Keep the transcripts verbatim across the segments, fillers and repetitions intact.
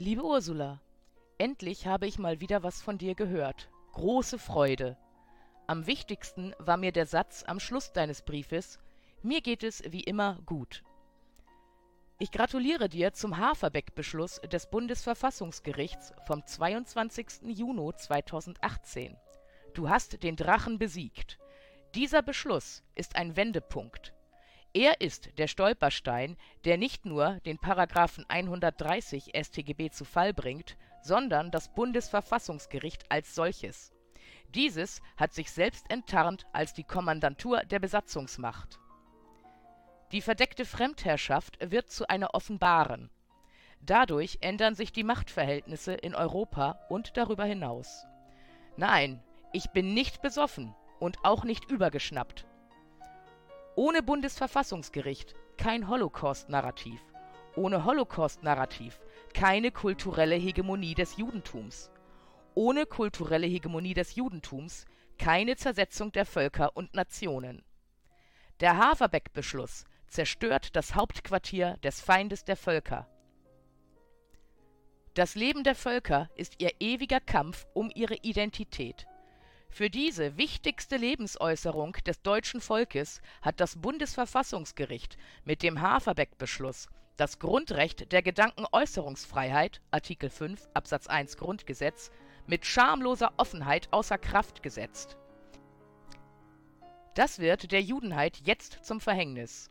Liebe Ursula, endlich habe ich mal wieder was von dir gehört. Große Freude. Am wichtigsten war mir der Satz am Schluss deines Briefes: Mir geht es wie immer gut. Ich gratuliere dir zum Haferbeck-Beschluss des Bundesverfassungsgerichts vom zweiundzwanzigsten Juni zweitausendachtzehn. Du hast den Drachen besiegt. Dieser Beschluss ist ein Wendepunkt. Er ist der Stolperstein, der nicht nur den Paragraphen hundertdreißig S t G B zu Fall bringt, sondern das Bundesverfassungsgericht als solches. Dieses hat sich selbst enttarnt als die Kommandantur der Besatzungsmacht. Die verdeckte Fremdherrschaft wird zu einer offenbaren. Dadurch ändern sich die Machtverhältnisse in Europa und darüber hinaus. Nein, ich bin nicht besoffen und auch nicht übergeschnappt. Ohne Bundesverfassungsgericht kein Holocaust-Narrativ. Ohne Holocaust-Narrativ keine kulturelle Hegemonie des Judentums. Ohne kulturelle Hegemonie des Judentums keine Zersetzung der Völker und Nationen. Der Haferbeck-Beschluss zerstört das Hauptquartier des Feindes der Völker. Das Leben der Völker ist ihr ewiger Kampf um ihre Identität. Für diese wichtigste Lebensäußerung des deutschen Volkes hat das Bundesverfassungsgericht mit dem Haferbeck-Beschluss das Grundrecht der Gedankenäußerungsfreiheit, Artikel fünf Absatz eins Grundgesetz, mit schamloser Offenheit außer Kraft gesetzt. Das wird der Judenheit jetzt zum Verhängnis.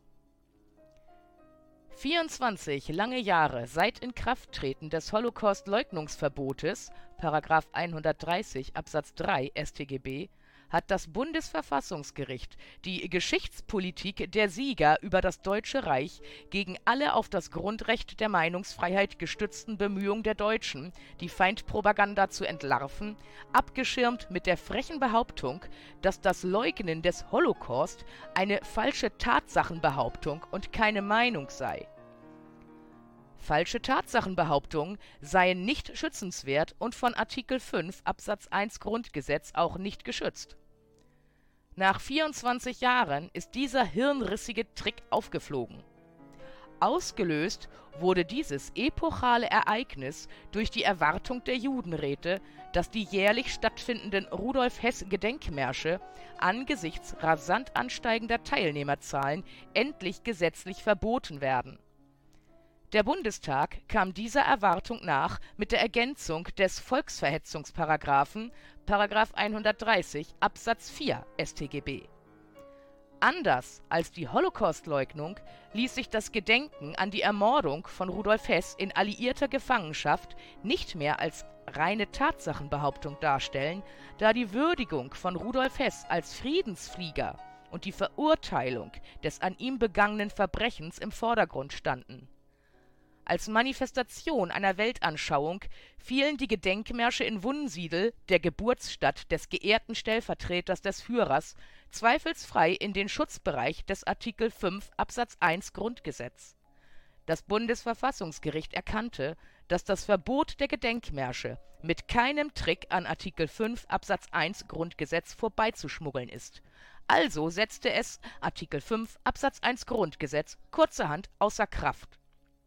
vierundzwanzig lange Jahre seit Inkrafttreten des Holocaust-Leugnungsverbotes, Paragraph hundertdreißig Absatz drei S t G B, hat das Bundesverfassungsgericht die Geschichtspolitik der Sieger über das Deutsche Reich gegen alle auf das Grundrecht der Meinungsfreiheit gestützten Bemühungen der Deutschen, die Feindpropaganda zu entlarven, abgeschirmt mit der frechen Behauptung, dass das Leugnen des Holocaust eine falsche Tatsachenbehauptung und keine Meinung sei. Falsche Tatsachenbehauptungen seien nicht schützenswert und von Artikel fünf Absatz eins Grundgesetz auch nicht geschützt. Nach vierundzwanzig Jahren ist dieser hirnrissige Trick aufgeflogen. Ausgelöst wurde dieses epochale Ereignis durch die Erwartung der Judenräte, dass die jährlich stattfindenden Rudolf-Hess-Gedenkmärsche angesichts rasant ansteigender Teilnehmerzahlen endlich gesetzlich verboten werden. Der Bundestag kam dieser Erwartung nach mit der Ergänzung des Volksverhetzungsparagraphen, Paragraph hundertdreißig Absatz vier S t G B. Anders als die Holocaustleugnung ließ sich das Gedenken an die Ermordung von Rudolf Hess in alliierter Gefangenschaft nicht mehr als reine Tatsachenbehauptung darstellen, da die Würdigung von Rudolf Hess als Friedensflieger und die Verurteilung des an ihm begangenen Verbrechens im Vordergrund standen. Als Manifestation einer Weltanschauung fielen die Gedenkmärsche in Wunsiedel, der Geburtsstadt des geehrten Stellvertreters des Führers, zweifelsfrei in den Schutzbereich des Artikel fünf Absatz eins Grundgesetz. Das Bundesverfassungsgericht erkannte, dass das Verbot der Gedenkmärsche mit keinem Trick an Artikel fünf Absatz eins Grundgesetz vorbeizuschmuggeln ist. Also setzte es Artikel fünf Absatz eins Grundgesetz kurzerhand außer Kraft.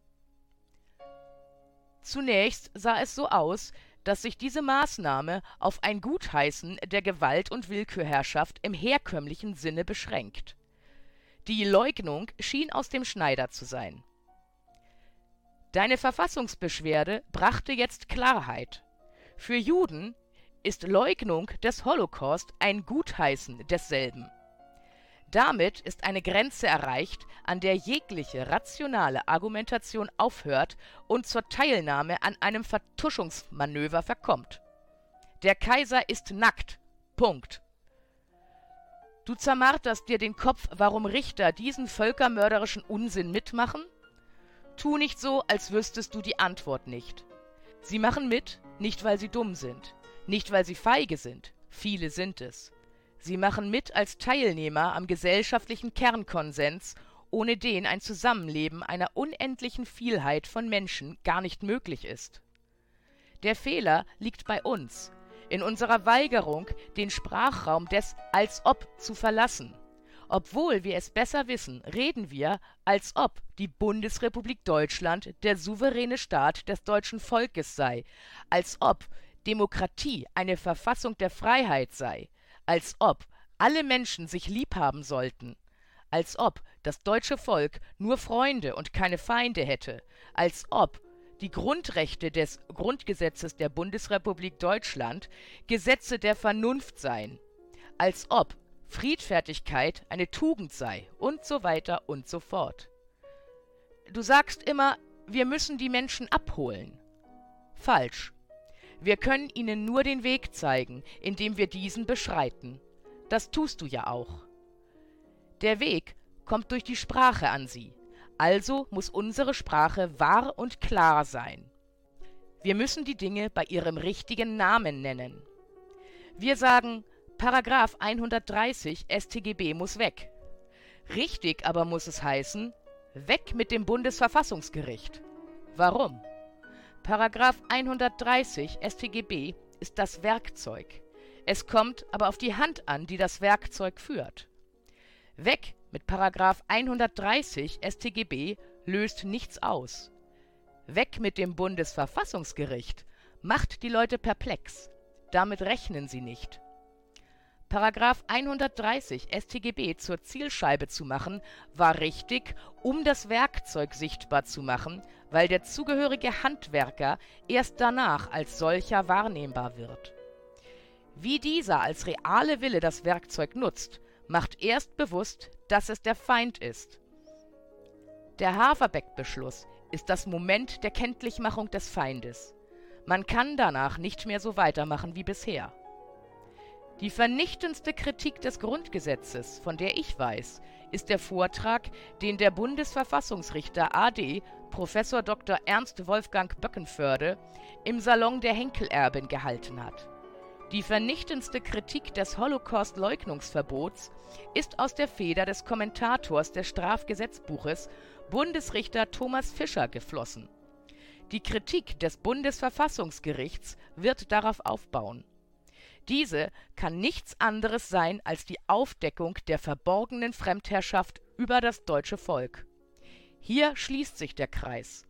Zunächst sah es so aus, dass sich diese Maßnahme auf ein Gutheißen der Gewalt- und Willkürherrschaft im herkömmlichen Sinne beschränkt. Die Leugnung schien aus dem Schneider zu sein. Deine Verfassungsbeschwerde brachte jetzt Klarheit. Für Juden ist Leugnung des Holocaust ein Gutheißen desselben. Damit ist eine Grenze erreicht, an der jegliche rationale Argumentation aufhört und zur Teilnahme an einem Vertuschungsmanöver verkommt. Der Kaiser ist nackt. Punkt. Du zermarterst dir den Kopf, warum Richter diesen völkermörderischen Unsinn mitmachen? Tu nicht so, als wüsstest du die Antwort nicht. Sie machen mit, nicht weil sie dumm sind, nicht weil sie feige sind, viele sind es. Sie machen mit als Teilnehmer am gesellschaftlichen Kernkonsens, ohne den ein Zusammenleben einer unendlichen Vielheit von Menschen gar nicht möglich ist. Der Fehler liegt bei uns, in unserer Weigerung, den Sprachraum des Als ob zu verlassen. Obwohl wir es besser wissen, reden wir, als ob die Bundesrepublik Deutschland der souveräne Staat des deutschen Volkes sei, als ob Demokratie eine Verfassung der Freiheit sei, als ob alle Menschen sich liebhaben sollten, als ob das deutsche Volk nur Freunde und keine Feinde hätte, als ob die Grundrechte des Grundgesetzes der Bundesrepublik Deutschland Gesetze der Vernunft seien, als ob Friedfertigkeit eine Tugend sei und so weiter und so fort. Du sagst immer, wir müssen die Menschen abholen. Falsch. Wir können ihnen nur den Weg zeigen, indem wir diesen beschreiten. Das tust du ja auch. Der Weg kommt durch die Sprache an sie, also muss unsere Sprache wahr und klar sein. Wir müssen die Dinge bei ihrem richtigen Namen nennen. Wir sagen, Paragraph hundertdreißig S t G B muss weg. Richtig aber muss es heißen, weg mit dem Bundesverfassungsgericht. Warum? Paragraph hundertdreißig S t G B ist das Werkzeug. Es kommt aber auf die Hand an, die das Werkzeug führt. Weg mit Paragraph hundertdreißig S t G B löst nichts aus. Weg mit dem Bundesverfassungsgericht macht die Leute perplex. Damit rechnen sie nicht. Paragraph hundertdreißig S t G B zur Zielscheibe zu machen, war richtig, um das Werkzeug sichtbar zu machen, weil der zugehörige Handwerker erst danach als solcher wahrnehmbar wird. Wie dieser als reale Wille das Werkzeug nutzt, macht erst bewusst, dass es der Feind ist. Der Haverbeck-Beschluss ist das Moment der Kenntlichmachung des Feindes. Man kann danach nicht mehr so weitermachen wie bisher. Die vernichtendste Kritik des Grundgesetzes, von der ich weiß, ist der Vortrag, den der Bundesverfassungsrichter A D Professor Doktor Ernst Wolfgang Böckenförde im Salon der Henkelerbin gehalten hat. Die vernichtendste Kritik des Holocaust-Leugnungsverbots ist aus der Feder des Kommentators des Strafgesetzbuches, Bundesrichter Thomas Fischer, geflossen. Die Kritik des Bundesverfassungsgerichts wird darauf aufbauen. Diese kann nichts anderes sein als die Aufdeckung der verborgenen Fremdherrschaft über das deutsche Volk. Hier schließt sich der Kreis.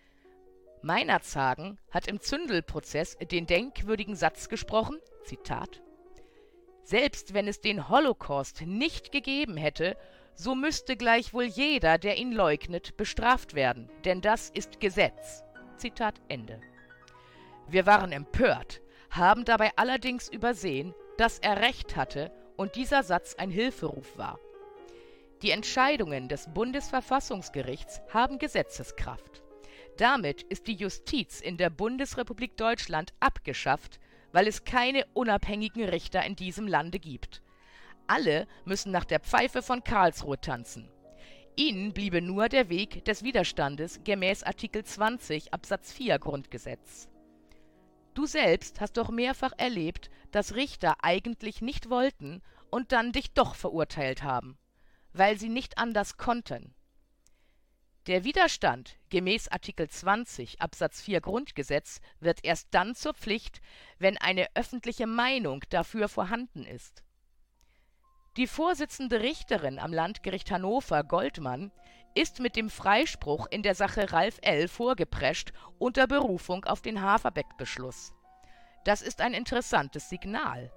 Meinerzhagen hat im Zündelprozess den denkwürdigen Satz gesprochen, Zitat: Selbst wenn es den Holocaust nicht gegeben hätte, so müsste gleichwohl jeder, der ihn leugnet, bestraft werden, denn das ist Gesetz. Zitat Ende. Wir waren empört, haben dabei allerdings übersehen, dass er recht hatte und dieser Satz ein Hilferuf war. Die Entscheidungen des Bundesverfassungsgerichts haben Gesetzeskraft. Damit ist die Justiz in der Bundesrepublik Deutschland abgeschafft, weil es keine unabhängigen Richter in diesem Lande gibt. Alle müssen nach der Pfeife von Karlsruhe tanzen. Ihnen bliebe nur der Weg des Widerstandes gemäß Artikel zwanzig Absatz vier Grundgesetz. Du selbst hast doch mehrfach erlebt, dass Richter eigentlich nicht wollten und dann dich doch verurteilt haben, weil sie nicht anders konnten. Der Widerstand gemäß Artikel zwanzig Absatz vier Grundgesetz wird erst dann zur Pflicht, wenn eine öffentliche Meinung dafür vorhanden ist. Die Vorsitzende Richterin am Landgericht Hannover, Goldmann, ist mit dem Freispruch in der Sache Ralf L. vorgeprescht unter Berufung auf den Haverbeck-Beschluss. Das ist ein interessantes Signal.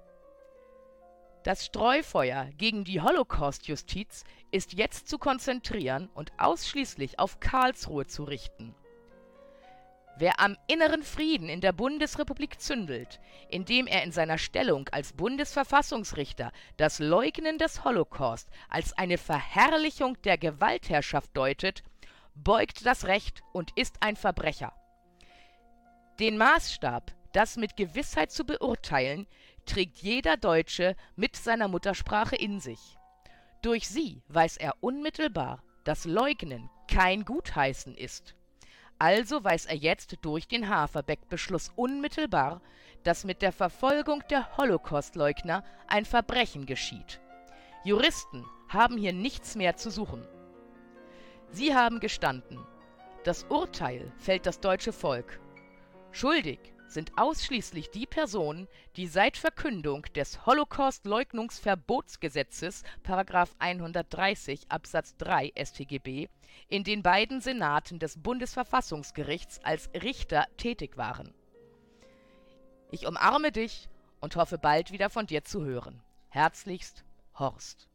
Das Streufeuer gegen die Holocaust-Justiz ist jetzt zu konzentrieren und ausschließlich auf Karlsruhe zu richten. Wer am inneren Frieden in der Bundesrepublik zündelt, indem er in seiner Stellung als Bundesverfassungsrichter das Leugnen des Holocaust als eine Verherrlichung der Gewaltherrschaft deutet, beugt das Recht und ist ein Verbrecher. Den Maßstab, das mit Gewissheit zu beurteilen, trägt jeder Deutsche mit seiner Muttersprache in sich. Durch sie weiß er unmittelbar, dass Leugnen kein Gutheißen ist. Also weiß er jetzt durch den Haverbeck-Beschluss unmittelbar, dass mit der Verfolgung der Holocaustleugner ein Verbrechen geschieht. Juristen haben hier nichts mehr zu suchen. Sie haben gestanden. Das Urteil fällt das deutsche Volk. Schuldig sind ausschließlich die Personen, die seit Verkündung des Holocaust-Leugnungsverbotsgesetzes Paragraph hundertdreißig Absatz drei S t G B in den beiden Senaten des Bundesverfassungsgerichts als Richter tätig waren. Ich umarme dich und hoffe bald wieder von dir zu hören. Herzlichst, Horst.